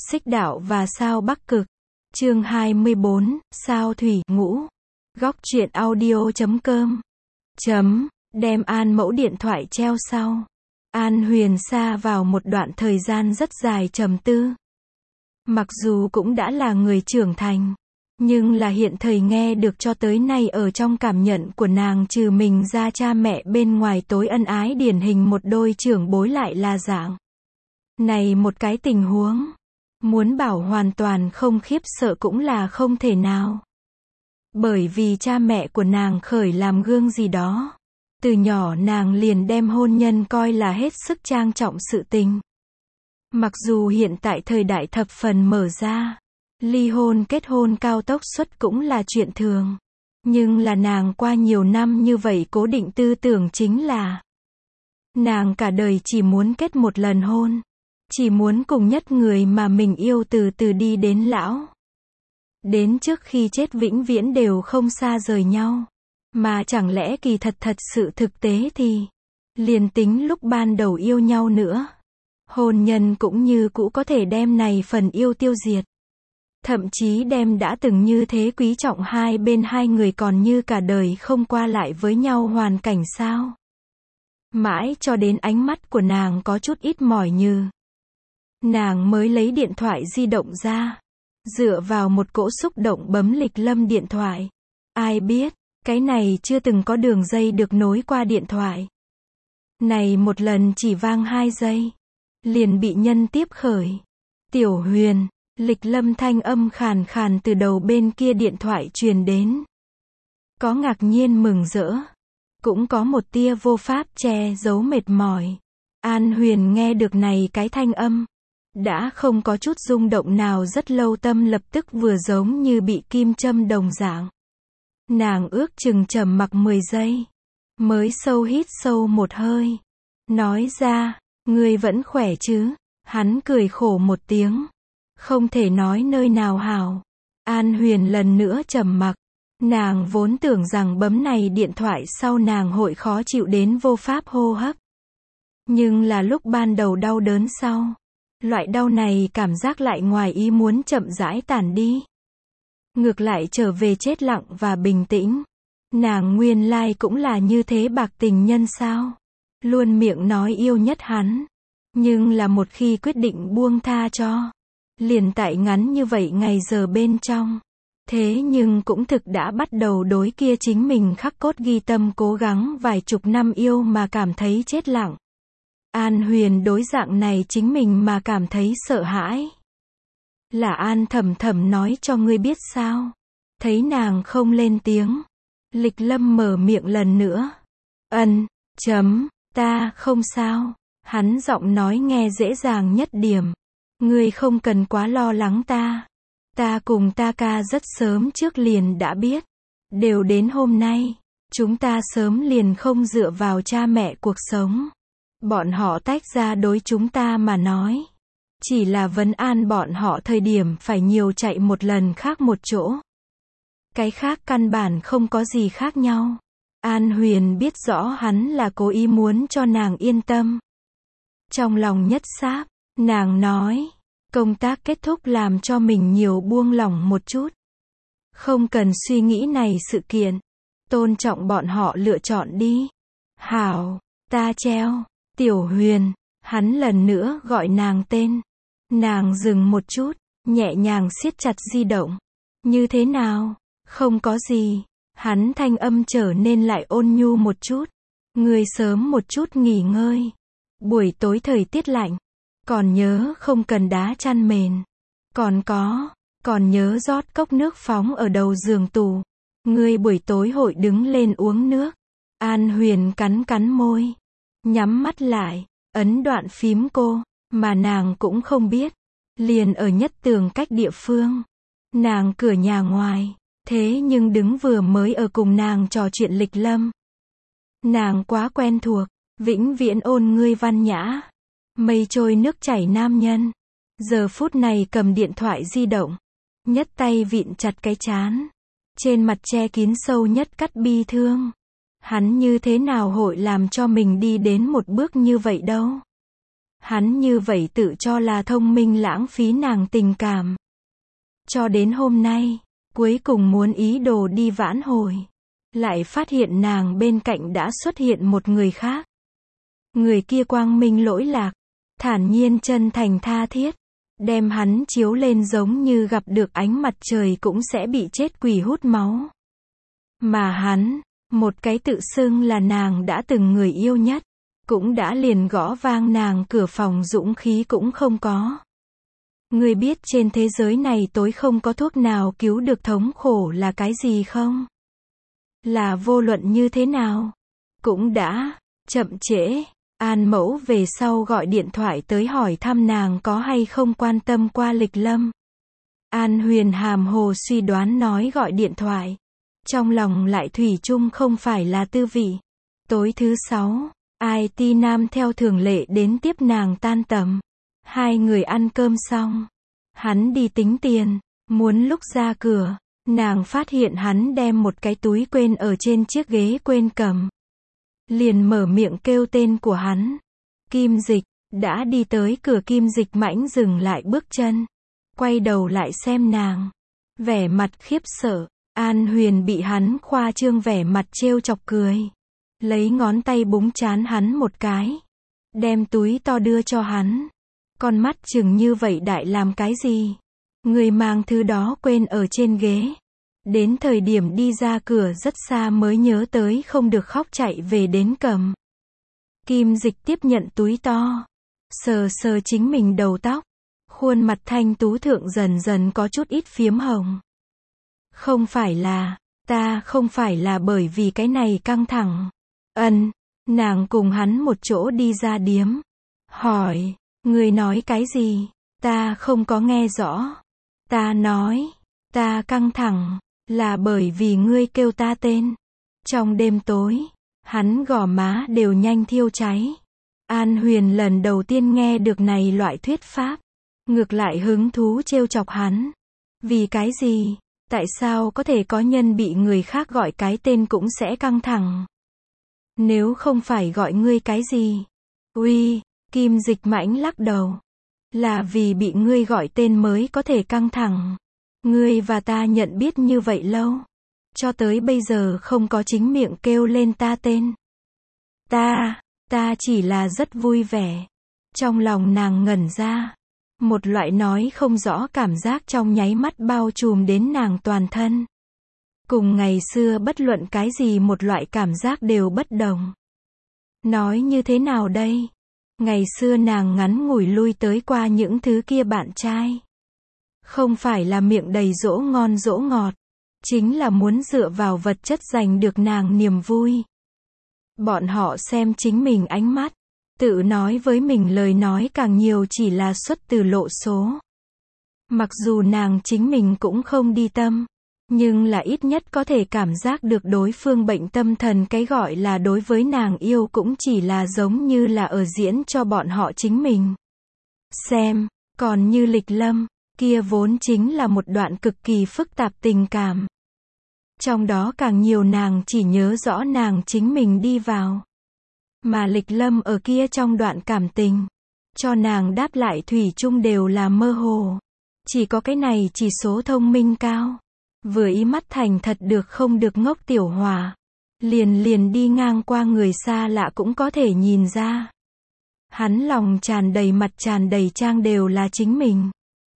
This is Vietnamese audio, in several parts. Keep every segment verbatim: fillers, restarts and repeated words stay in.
Xích đạo và sao Bắc Cực. Chương hai mươi bốn, sao Thủy Ngũ. Góc truyện audio chấm com. Chấm, đem An Mẫu điện thoại treo sau. An Huyền sa vào một đoạn thời gian rất dài trầm tư. Mặc dù cũng đã là người trưởng thành, nhưng là hiện thời nghe được cho tới nay ở trong cảm nhận của nàng trừ mình ra cha mẹ bên ngoài tối ân ái điển hình một đôi trưởng bối lại là dạng này một cái tình huống. Muốn bảo hoàn toàn không khiếp sợ cũng là không thể nào. Bởi vì cha mẹ của nàng khởi làm gương gì đó. Từ nhỏ nàng liền đem hôn nhân coi là hết sức trang trọng sự tình. Mặc dù hiện tại thời đại thập phần mở ra, ly hôn kết hôn cao tốc suất cũng là chuyện thường. Nhưng là nàng qua nhiều năm như vậy cố định tư tưởng chính là nàng cả đời chỉ muốn kết một lần hôn. Chỉ muốn cùng nhất người mà mình yêu từ từ đi đến lão. Đến trước khi chết vĩnh viễn đều không xa rời nhau. Mà chẳng lẽ kỳ thật thật sự thực tế thì liền tính lúc ban đầu yêu nhau nữa. Hôn nhân cũng như cũ có thể đem này phần yêu tiêu diệt. Thậm chí đem đã từng như thế quý trọng hai bên hai người còn như cả đời không qua lại với nhau hoàn cảnh sao. Mãi cho đến ánh mắt của nàng có chút ít mỏi như. Nàng mới lấy điện thoại di động ra. Dựa vào một cỗ xúc động bấm lịch lâm điện thoại. Ai biết, cái này chưa từng có đường dây được nối qua điện thoại. Này một lần chỉ vang hai giây. Liền bị nhân tiếp khởi. Tiểu Huyền, lịch lâm thanh âm khàn khàn từ đầu bên kia điện thoại truyền đến. Có ngạc nhiên mừng rỡ. Cũng có một tia vô pháp che giấu mệt mỏi. An Huyền nghe được này cái thanh âm. Đã không có chút rung động nào rất lâu tâm lập tức vừa giống như bị kim châm đồng dạng. Nàng ước chừng trầm mặc mười giây. Mới sâu hít sâu một hơi. Nói ra, ngươi vẫn khỏe chứ? Hắn cười khổ một tiếng. Không thể nói nơi nào hảo. An Huyền lần nữa trầm mặc. Nàng vốn tưởng rằng bấm này điện thoại sau nàng hội khó chịu đến vô pháp hô hấp. Nhưng là lúc ban đầu đau đớn sau. Loại đau này cảm giác lại ngoài ý muốn chậm rãi tản đi. Ngược lại trở về chết lặng và bình tĩnh. Nàng nguyên lai cũng là như thế bạc tình nhân sao. Luôn miệng nói yêu nhất hắn. Nhưng là một khi quyết định buông tha cho. Liền tại ngắn như vậy ngày giờ bên trong. Thế nhưng cũng thực đã bắt đầu đối kia chính mình khắc cốt ghi tâm cố gắng vài chục năm yêu mà cảm thấy chết lặng. An Huyền đối dạng này chính mình mà cảm thấy sợ hãi. Là An thầm thầm nói cho ngươi biết sao. Thấy nàng không lên tiếng. Lịch lâm mở miệng lần nữa. Ân, chấm, ta không sao. Hắn giọng nói nghe dễ dàng nhất điểm. Ngươi không cần quá lo lắng ta. Ta cùng ta ca rất sớm trước liền đã biết. Đều đến hôm nay. Chúng ta sớm liền không dựa vào cha mẹ cuộc sống. Bọn họ tách ra đối chúng ta mà nói. Chỉ là vấn an bọn họ thời điểm phải nhiều chạy một lần khác một chỗ. Cái khác căn bản không có gì khác nhau. An Huyền biết rõ hắn là cố ý muốn cho nàng yên tâm. Trong lòng nhất sáp, nàng nói. Công tác kết thúc làm cho mình nhiều buông lỏng một chút. Không cần suy nghĩ này sự kiện. Tôn trọng bọn họ lựa chọn đi. Hảo, ta treo. Tiểu Huyền, hắn lần nữa gọi nàng tên. Nàng dừng một chút, nhẹ nhàng siết chặt di động. Như thế nào? Không có gì. Hắn thanh âm trở nên lại ôn nhu một chút. Ngươi sớm một chút nghỉ ngơi. Buổi tối thời tiết lạnh. Còn nhớ không cần đá chăn mền. Còn có, còn nhớ rót cốc nước phóng ở đầu giường tủ. Ngươi buổi tối hội đứng lên uống nước. An Huyền cắn cắn môi. Nhắm mắt lại, ấn đoạn phím cô, mà nàng cũng không biết. Liền ở nhất tường cách địa phương. Nàng cửa nhà ngoài, thế nhưng đứng vừa mới ở cùng nàng trò chuyện lịch lâm. Nàng quá quen thuộc, vĩnh viễn ôn ngươi văn nhã. Mây trôi nước chảy nam nhân. Giờ phút này cầm điện thoại di động. Nhất tay vịn chặt cái trán. Trên mặt che kín sâu nhất cắt bi thương. Hắn như thế nào hội làm cho mình đi đến một bước như vậy đâu. Hắn như vậy tự cho là thông minh lãng phí nàng tình cảm. Cho đến hôm nay, cuối cùng muốn ý đồ đi vãn hồi. Lại phát hiện nàng bên cạnh đã xuất hiện một người khác. Người kia quang minh lỗi lạc, thản nhiên chân thành tha thiết, đem hắn chiếu lên giống như gặp được ánh mặt trời cũng sẽ bị chết quỷ hút máu. Mà hắn, một cái tự xưng là nàng đã từng người yêu nhất, cũng đã liền gõ vang nàng cửa phòng dũng khí cũng không có. Ngươi biết trên thế giới này tối không có thuốc nào cứu được thống khổ là cái gì không? Là vô luận như thế nào? Cũng đã chậm trễ. An Mẫu về sau gọi điện thoại tới hỏi thăm nàng có hay không quan tâm qua Lịch Lâm. An Huyền hàm hồ suy đoán nói gọi điện thoại. Trong lòng lại thủy chung không phải là tư vị. Tối thứ sáu, i tê Nam theo thường lệ đến tiếp nàng tan tầm. Hai người ăn cơm xong. Hắn đi tính tiền. Muốn lúc ra cửa, nàng phát hiện hắn đem một cái túi quên ở trên chiếc ghế quên cầm. Liền mở miệng kêu tên của hắn. Kim Dịch. Đã đi tới cửa Kim Dịch mãnh dừng lại bước chân. Quay đầu lại xem nàng. Vẻ mặt khiếp sợ. An Huyền bị hắn khoa trương vẻ mặt trêu chọc cười. Lấy ngón tay búng trán hắn một cái. Đem túi to đưa cho hắn. Con mắt chừng như vậy đại làm cái gì? Người mang thứ đó quên ở trên ghế. Đến thời điểm đi ra cửa rất xa mới nhớ tới không được khóc chạy về đến cầm. Kim Dịch tiếp nhận túi to. Sờ sờ chính mình đầu tóc. Khuôn mặt thanh tú thượng dần dần có chút ít phiếm hồng. Không phải là, ta không phải là bởi vì cái này căng thẳng. Ân, nàng cùng hắn một chỗ đi ra điếm. Hỏi, người nói cái gì? Ta không có nghe rõ. Ta nói, ta căng thẳng, là bởi vì ngươi kêu ta tên. Trong đêm tối, hắn gò má đều nhanh thiêu cháy. An Huyền lần đầu tiên nghe được này loại thuyết pháp. Ngược lại hứng thú trêu chọc hắn. Vì cái gì? Tại sao có thể có nhân bị người khác gọi cái tên cũng sẽ căng thẳng? Nếu không phải gọi ngươi cái gì? Uy, Kim Dịch mãnh lắc đầu. Là vì bị ngươi gọi tên mới có thể căng thẳng. Ngươi và ta nhận biết như vậy lâu. Cho tới bây giờ không có chính miệng kêu lên ta tên. Ta, ta chỉ là rất vui vẻ. Trong lòng nàng ngẩn ra. Một loại nói không rõ cảm giác trong nháy mắt bao trùm đến nàng toàn thân. Cùng ngày xưa bất luận cái gì một loại cảm giác đều bất đồng. Nói như thế nào đây? Ngày xưa nàng ngắn ngủi lui tới qua những thứ kia bạn trai. Không phải là miệng đầy dỗ ngon dỗ ngọt. Chính là muốn dựa vào vật chất giành được nàng niềm vui. Bọn họ xem chính mình ánh mắt. Tự nói với mình lời nói càng nhiều chỉ là xuất từ lộ số. Mặc dù nàng chính mình cũng không đi tâm. Nhưng là ít nhất có thể cảm giác được đối phương bệnh tâm thần, cái gọi là đối với nàng yêu cũng chỉ là giống như là ở diễn cho bọn họ chính mình. Xem, còn như Lịch Lâm, kia vốn chính là một đoạn cực kỳ phức tạp tình cảm. Trong đó càng nhiều nàng chỉ nhớ rõ nàng chính mình đi vào. Mà Lịch Lâm ở kia trong đoạn cảm tình, cho nàng đáp lại thủy chung đều là mơ hồ. Chỉ có cái này chỉ số thông minh cao. Vừa ý mắt thành thật được không được ngốc tiểu hòa. Liền liền đi ngang qua người xa lạ cũng có thể nhìn ra. Hắn lòng tràn đầy mặt tràn đầy trang đều là chính mình.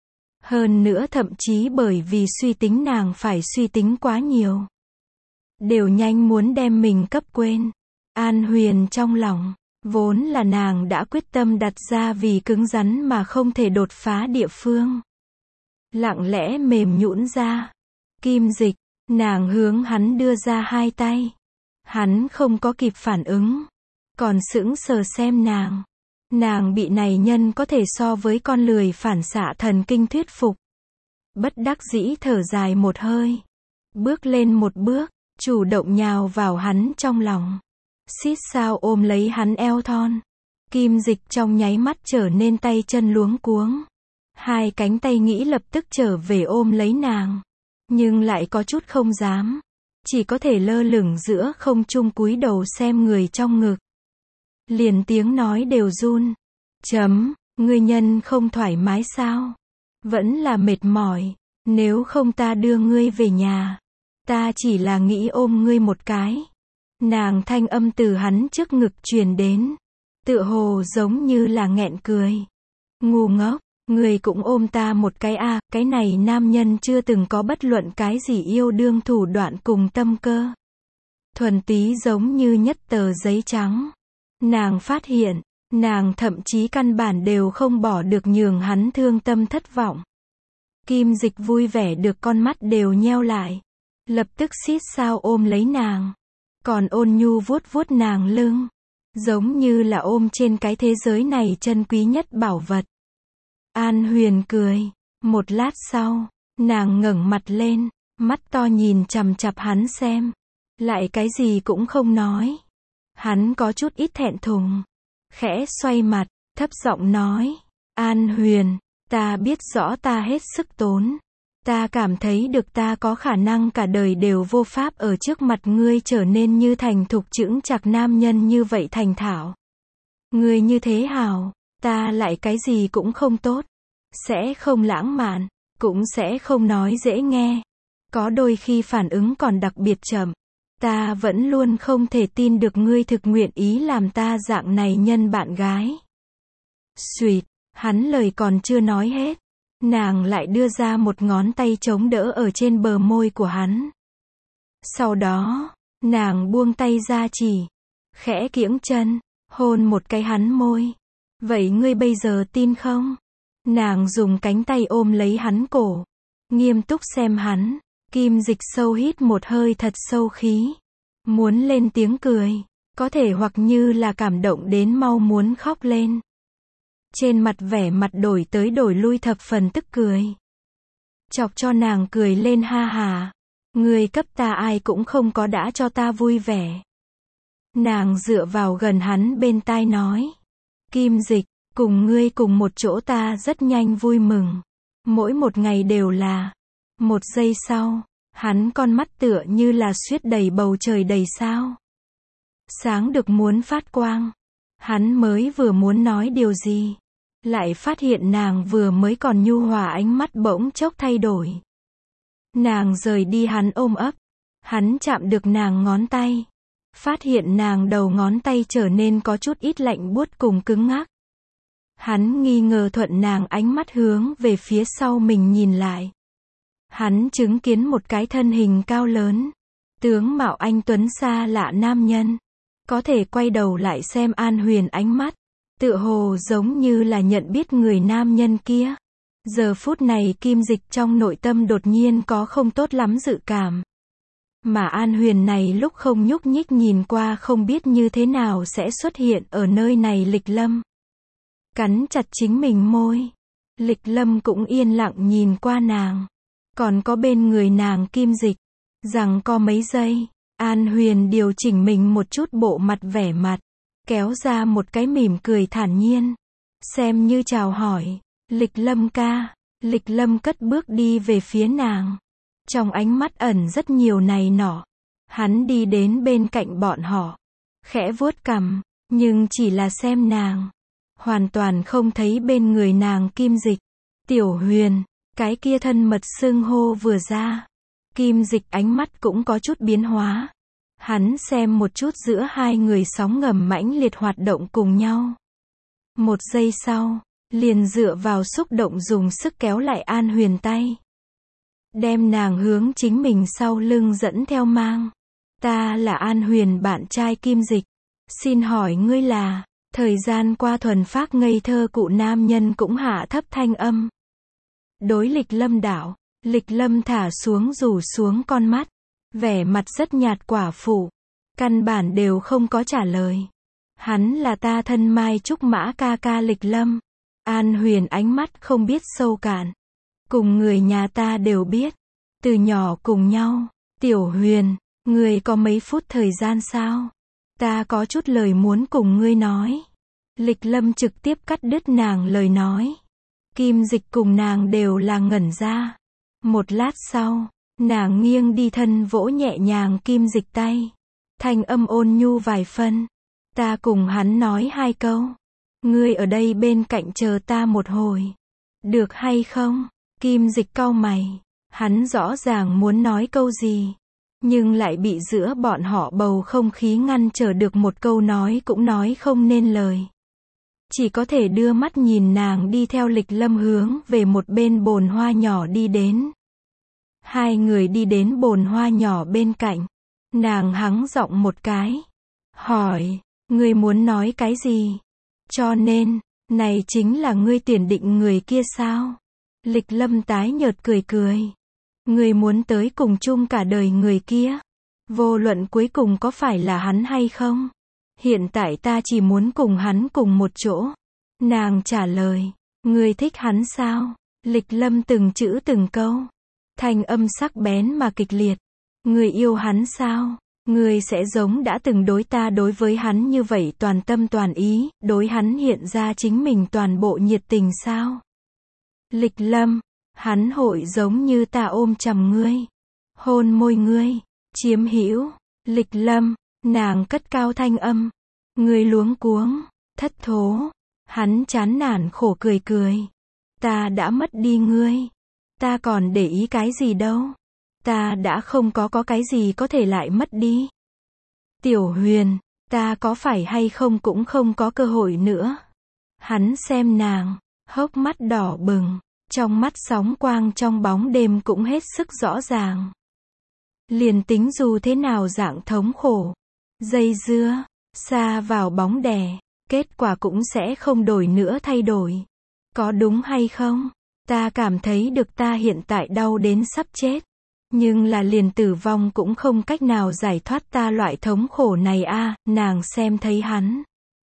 Hơn nữa thậm chí bởi vì suy tính nàng phải suy tính quá nhiều. Đều nhanh muốn đem mình cấp quên. An Huyền trong lòng, vốn là nàng đã quyết tâm đặt ra vì cứng rắn mà không thể đột phá địa phương. Lặng lẽ mềm nhũn ra. Kim Dịch, nàng hướng hắn đưa ra hai tay. Hắn không có kịp phản ứng. Còn sững sờ xem nàng. Nàng bị này nhân có thể so với con lười phản xạ thần kinh thuyết phục. Bất đắc dĩ thở dài một hơi. Bước lên một bước, chủ động nhào vào hắn trong lòng. Xít sao ôm lấy hắn eo thon. Kim Dịch trong nháy mắt trở nên tay chân luống cuống. Hai cánh tay nghĩ lập tức trở về ôm lấy nàng. Nhưng lại có chút không dám. Chỉ có thể lơ lửng giữa không trung cúi đầu xem người trong ngực. Liền tiếng nói đều run. Chấm, ngươi nhân không thoải mái sao? Vẫn là mệt mỏi, nếu không ta đưa ngươi về nhà. Ta chỉ là nghĩ ôm ngươi một cái. Nàng thanh âm từ hắn trước ngực truyền đến, tựa hồ giống như là nghẹn cười. Ngu ngốc, ngươi cũng ôm ta một cái à, cái này nam nhân chưa từng có bất luận cái gì yêu đương thủ đoạn cùng tâm cơ. Thuần túy giống như nhất tờ giấy trắng. Nàng phát hiện, nàng thậm chí căn bản đều không bỏ được nhường hắn thương tâm thất vọng. Kim Dịch vui vẻ được con mắt đều nheo lại. Lập tức xít sao ôm lấy nàng. Còn ôn nhu vuốt vuốt nàng lưng. Giống như là ôm trên cái thế giới này chân quý nhất bảo vật. An Huyền cười. Một lát sau, nàng ngẩng mặt lên, mắt to nhìn chằm chằm hắn xem. Lại cái gì cũng không nói. Hắn có chút ít thẹn thùng. Khẽ xoay mặt, thấp giọng nói. An Huyền, ta biết rõ ta hết sức tốn. Ta cảm thấy được ta có khả năng cả đời đều vô pháp ở trước mặt ngươi trở nên như thành thục chững chạc nam nhân như vậy thành thạo. Ngươi như thế hào, ta lại cái gì cũng không tốt. Sẽ không lãng mạn, cũng sẽ không nói dễ nghe. Có đôi khi phản ứng còn đặc biệt chậm. Ta vẫn luôn không thể tin được ngươi thực nguyện ý làm ta dạng này nhân bạn gái. Xuyệt, hắn lời còn chưa nói hết. Nàng lại đưa ra một ngón tay chống đỡ ở trên bờ môi của hắn. Sau đó, nàng buông tay ra chỉ, khẽ kiễng chân, hôn một cái hắn môi. Vậy ngươi bây giờ tin không? Nàng dùng cánh tay ôm lấy hắn cổ, nghiêm túc xem hắn. Kim Dịch sâu hít một hơi thật sâu khí, muốn lên tiếng cười, có thể hoặc như là cảm động đến mau muốn khóc lên. Trên mặt vẻ mặt đổi tới đổi lui thập phần tức cười. Chọc cho nàng cười lên ha hà. Ngươi cấp ta ai cũng không có đã cho ta vui vẻ. Nàng dựa vào gần hắn bên tai nói. Kim Dịch, cùng ngươi cùng một chỗ ta rất nhanh vui mừng. Mỗi một ngày đều là. Một giây sau, hắn con mắt tựa như là suyết đầy bầu trời đầy sao. Sáng được muốn phát quang. Hắn mới vừa muốn nói điều gì, lại phát hiện nàng vừa mới còn nhu hòa ánh mắt bỗng chốc thay đổi. Nàng rời đi hắn ôm ấp. Hắn chạm được nàng ngón tay. Phát hiện nàng đầu ngón tay trở nên có chút ít lạnh buốt cùng cứng ngắc. Hắn nghi ngờ thuận nàng ánh mắt hướng về phía sau mình nhìn lại. Hắn chứng kiến một cái thân hình cao lớn, tướng mạo anh tuấn xa lạ nam nhân. Có thể quay đầu lại xem An Huyền ánh mắt, tựa hồ giống như là nhận biết người nam nhân kia. Giờ phút này Kim Dịch trong nội tâm đột nhiên có không tốt lắm dự cảm. Mà An Huyền này lúc không nhúc nhích nhìn qua không biết như thế nào sẽ xuất hiện ở nơi này. Lịch Lâm cắn chặt chính mình môi. Lịch Lâm cũng yên lặng nhìn qua nàng. Còn có bên người nàng Kim Dịch. Rằng có mấy giây, An Huyền điều chỉnh mình một chút bộ mặt vẻ mặt. Kéo ra một cái mỉm cười thản nhiên. Xem như chào hỏi. Lịch Lâm ca. Lịch Lâm cất bước đi về phía nàng. Trong ánh mắt ẩn rất nhiều này nọ. Hắn đi đến bên cạnh bọn họ. Khẽ vuốt cằm, nhưng chỉ là xem nàng. Hoàn toàn không thấy bên người nàng Kim Dịch. Tiểu Huyền, cái kia thân mật xưng hô vừa ra. Kim Dịch ánh mắt cũng có chút biến hóa. Hắn xem một chút giữa hai người sóng ngầm mãnh liệt hoạt động cùng nhau. Một giây sau, liền dựa vào xúc động dùng sức kéo lại An Huyền tay. Đem nàng hướng chính mình sau lưng dẫn theo mang. Ta là An Huyền bạn trai Kim Dịch. Xin hỏi ngươi là. Thời gian qua thuần phác ngây thơ cụ nam nhân cũng hạ thấp thanh âm. Đối Lịch Lâm đảo. Lịch Lâm thả xuống rủ xuống con mắt. Vẻ mặt rất nhạt quả phụ. Căn bản đều không có trả lời. Hắn là ta thân Mai Trúc Mã ca ca Lịch Lâm. An Huyền ánh mắt không biết sâu cạn. Cùng người nhà ta đều biết. Từ nhỏ cùng nhau. Tiểu Huyền, ngươi có mấy phút thời gian sao? Ta có chút lời muốn cùng ngươi nói. Lịch Lâm trực tiếp cắt đứt nàng lời nói. Kim Dịch cùng nàng đều là ngẩn ra. Một lát sau, nàng nghiêng đi thân vỗ nhẹ nhàng Kim Dịch tay. Thanh âm ôn nhu vài phân. Ta cùng hắn nói hai câu. Ngươi ở đây bên cạnh chờ ta một hồi. Được hay không? Kim Dịch cau mày. Hắn rõ ràng muốn nói câu gì, nhưng lại bị giữa bọn họ bầu không khí ngăn trở được một câu nói cũng nói không nên lời. Chỉ có thể đưa mắt nhìn nàng đi theo Lịch Lâm hướng về một bên bồn hoa nhỏ đi đến. Hai người đi đến bồn hoa nhỏ bên cạnh. Nàng hắng giọng một cái. Hỏi, ngươi muốn nói cái gì? Cho nên, này chính là ngươi tuyển định người kia sao? Lịch Lâm tái nhợt cười cười. Ngươi muốn tới cùng chung cả đời người kia. Vô luận cuối cùng có phải là hắn hay không? Hiện tại ta chỉ muốn cùng hắn cùng một chỗ. Nàng trả lời. Ngươi thích hắn sao? Lịch Lâm từng chữ từng câu. Thanh âm sắc bén mà kịch liệt. Ngươi yêu hắn sao? Ngươi sẽ giống đã từng đối ta đối với hắn như vậy toàn tâm toàn ý, đối hắn hiện ra chính mình toàn bộ nhiệt tình sao? Lịch Lâm, hắn hội giống như ta ôm chầm ngươi, hôn môi ngươi, chiếm hữu. Lịch Lâm, nàng cất cao thanh âm. Ngươi luống cuống, thất thố. Hắn chán nản khổ cười cười. Ta đã mất đi ngươi. Ta còn để ý cái gì đâu. Ta đã không có có cái gì có thể lại mất đi. Tiểu Huyền, ta có phải hay không cũng không có cơ hội nữa. Hắn xem nàng, hốc mắt đỏ bừng, trong mắt sóng quang trong bóng đêm cũng hết sức rõ ràng. Liền tính dù thế nào dạng thống khổ, dây dưa, xa vào bóng đè, kết quả cũng sẽ không đổi nữa thay đổi. Có đúng hay không? Ta cảm thấy được ta hiện tại đau đến sắp chết. Nhưng là liền tử vong cũng không cách nào giải thoát ta loại thống khổ này a. À, nàng xem thấy hắn.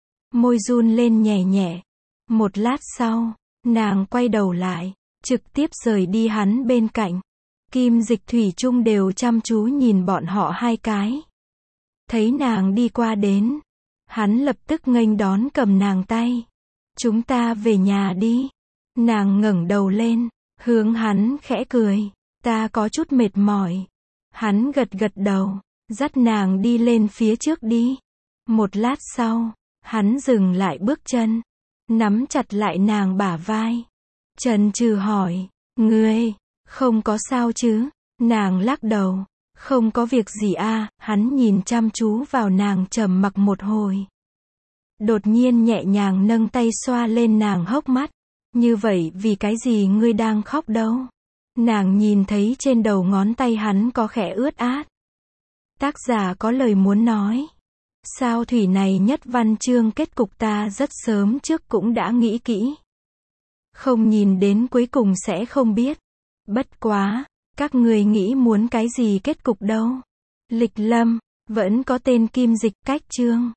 Môi run lên nhẹ nhẹ. Một lát sau, nàng quay đầu lại, trực tiếp rời đi hắn bên cạnh. Kim Dịch thủy chung đều chăm chú nhìn bọn họ hai cái. Thấy nàng đi qua đến, hắn lập tức nghênh đón cầm nàng tay. Chúng ta về nhà đi. Nàng ngẩng đầu lên, hướng hắn khẽ cười. Ta có chút mệt mỏi. Hắn gật gật đầu, dắt nàng đi lên phía trước đi. Một lát sau, hắn dừng lại bước chân, nắm chặt lại nàng bả vai. Trần Trừ hỏi, ngươi, không có sao chứ? Nàng lắc đầu, không có việc gì a. À. Hắn nhìn chăm chú vào nàng trầm mặc một hồi. Đột nhiên nhẹ nhàng nâng tay xoa lên nàng hốc mắt. Như vậy vì cái gì ngươi đang khóc đâu? Nàng nhìn thấy trên đầu ngón tay hắn có khẽ ướt át. Tác giả có lời muốn nói. Sao thủy này nhất văn chương kết cục ta rất sớm trước cũng đã nghĩ kỹ. Không nhìn đến cuối cùng sẽ không biết. Bất quá, các người nghĩ muốn cái gì kết cục đâu. Lịch Lâm, vẫn có tên Kim Dịch cách chương.